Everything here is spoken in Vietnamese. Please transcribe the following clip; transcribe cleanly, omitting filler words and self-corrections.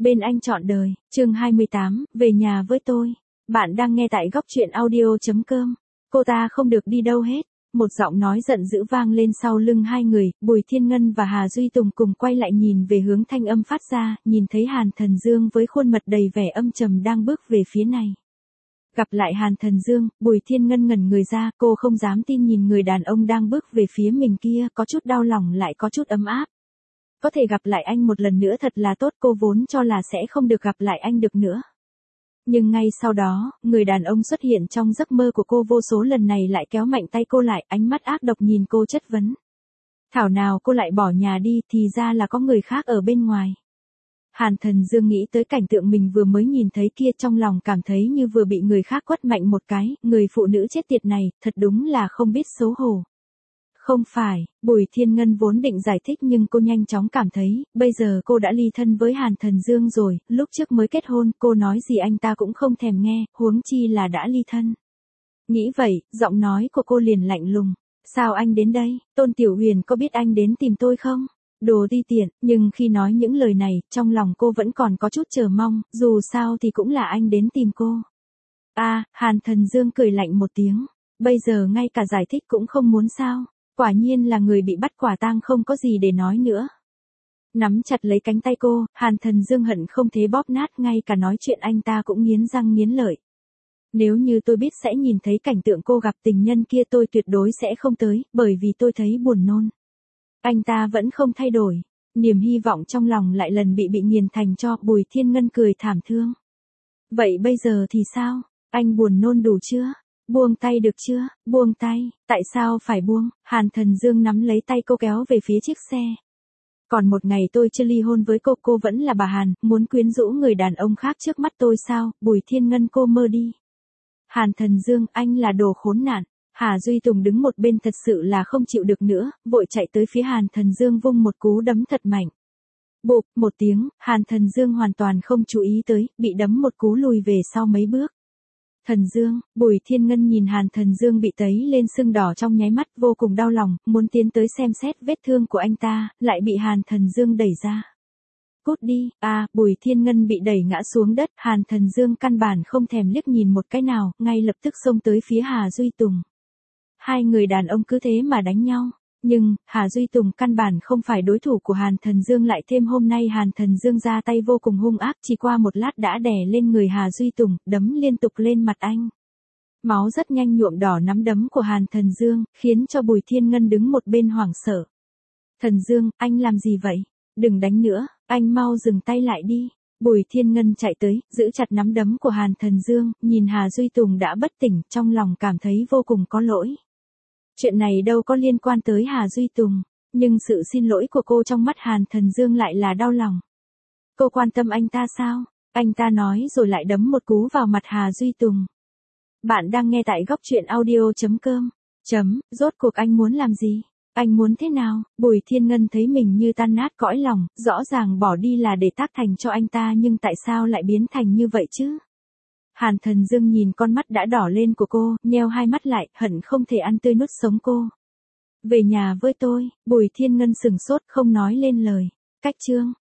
Bên anh trọn đời, chương 28, về nhà với tôi. Bạn đang nghe tại góc truyện audio.com. Cô ta không được đi đâu hết. Một giọng nói giận dữ vang lên sau lưng hai người, Bùi Thiên Ngân và Hà Duy Tùng cùng quay lại nhìn về hướng thanh âm phát ra, nhìn thấy Hàn Thần Dương với khuôn mặt đầy vẻ âm trầm đang bước về phía này. Gặp lại Hàn Thần Dương, Bùi Thiên Ngân ngẩn người ra, cô không dám tin nhìn người đàn ông đang bước về phía mình kia, có chút đau lòng lại có chút ấm áp. Có thể gặp lại anh một lần nữa thật là tốt, cô vốn cho là sẽ không được gặp lại anh được nữa. Nhưng ngay sau đó, người đàn ông xuất hiện trong giấc mơ của cô vô số lần này lại kéo mạnh tay cô lại, ánh mắt ác độc nhìn cô chất vấn. Thảo nào cô lại bỏ nhà đi, thì ra là có người khác ở bên ngoài. Hàn Thần Dương nghĩ tới cảnh tượng mình vừa mới nhìn thấy kia, trong lòng cảm thấy như vừa bị người khác quất mạnh một cái, người phụ nữ chết tiệt này, thật đúng là không biết xấu hổ. Không phải, Bùi Thiên Ngân vốn định giải thích nhưng cô nhanh chóng cảm thấy, bây giờ cô đã ly thân với Hàn Thần Dương rồi, lúc trước mới kết hôn, cô nói gì anh ta cũng không thèm nghe, huống chi là đã ly thân. Nghĩ vậy, giọng nói của cô liền lạnh lùng. Sao anh đến đây, Tôn Tiểu Huyền có biết anh đến tìm tôi không? Đồ đi tiện, nhưng khi nói những lời này, trong lòng cô vẫn còn có chút chờ mong, dù sao thì cũng là anh đến tìm cô. Hàn Thần Dương cười lạnh một tiếng, bây giờ ngay cả giải thích cũng không muốn sao? Quả nhiên là người bị bắt quả tang không có gì để nói nữa. Nắm chặt lấy cánh tay cô, Hàn Thần Dương hận không thế bóp nát, ngay cả nói chuyện anh ta cũng nghiến răng nghiến lợi. Nếu như tôi biết sẽ nhìn thấy cảnh tượng cô gặp tình nhân kia tôi tuyệt đối sẽ không tới, bởi vì tôi thấy buồn nôn. Anh ta vẫn không thay đổi. Niềm hy vọng trong lòng lại lần bị nghiền thành tro. Bùi Thiên Ngân cười thảm thương. Vậy bây giờ thì sao? Anh buồn nôn đủ chưa? Buông tay được chưa? Buông tay. Tại sao phải buông? Hàn Thần Dương nắm lấy tay cô kéo về phía chiếc xe. Còn một ngày tôi chưa ly hôn với cô vẫn là bà Hàn, muốn quyến rũ người đàn ông khác trước mắt tôi sao? Bùi Thiên Ngân, cô mơ đi. Hàn Thần Dương, anh là đồ khốn nạn. Hà Duy Tùng đứng một bên thật sự là không chịu được nữa, vội chạy tới phía Hàn Thần Dương vung một cú đấm thật mạnh. Bụp, một tiếng, Hàn Thần Dương hoàn toàn không chú ý tới, bị đấm một cú lùi về sau mấy bước. Thần Dương, Bùi Thiên Ngân nhìn Hàn Thần Dương bị tấy lên sưng đỏ trong nháy mắt, vô cùng đau lòng, muốn tiến tới xem xét vết thương của anh ta, lại bị Hàn Thần Dương đẩy ra. Cút đi, Bùi Thiên Ngân bị đẩy ngã xuống đất, Hàn Thần Dương căn bản không thèm liếc nhìn một cái nào, ngay lập tức xông tới phía Hà Duy Tùng. Hai người đàn ông cứ thế mà đánh nhau. Nhưng, Hà Duy Tùng căn bản không phải đối thủ của Hàn Thần Dương, lại thêm hôm nay Hàn Thần Dương ra tay vô cùng hung ác, chỉ qua một lát đã đè lên người Hà Duy Tùng, đấm liên tục lên mặt anh. Máu rất nhanh nhuộm đỏ nắm đấm của Hàn Thần Dương, khiến cho Bùi Thiên Ngân đứng một bên hoảng sợ. Thần Dương, anh làm gì vậy? Đừng đánh nữa, anh mau dừng tay lại đi. Bùi Thiên Ngân chạy tới, giữ chặt nắm đấm của Hàn Thần Dương, nhìn Hà Duy Tùng đã bất tỉnh, trong lòng cảm thấy vô cùng có lỗi. Chuyện này đâu có liên quan tới Hà Duy Tùng, nhưng sự xin lỗi của cô trong mắt Hàn Thần Dương lại là đau lòng. Cô quan tâm anh ta sao? Anh ta nói rồi lại đấm một cú vào mặt Hà Duy Tùng. Bạn đang nghe tại góc truyện audio.com. Rốt cuộc anh muốn làm gì? Anh muốn thế nào? Bùi Thiên Ngân thấy mình như tan nát cõi lòng, rõ ràng bỏ đi là để tác thành cho anh ta, nhưng tại sao lại biến thành như vậy chứ? Hàn Thần Dương nhìn con mắt đã đỏ lên của cô, nheo hai mắt lại, hận không thể ăn tươi nuốt sống cô. Về nhà với tôi, Bùi Thiên Ngân sừng sốt không nói lên lời. Cách chương.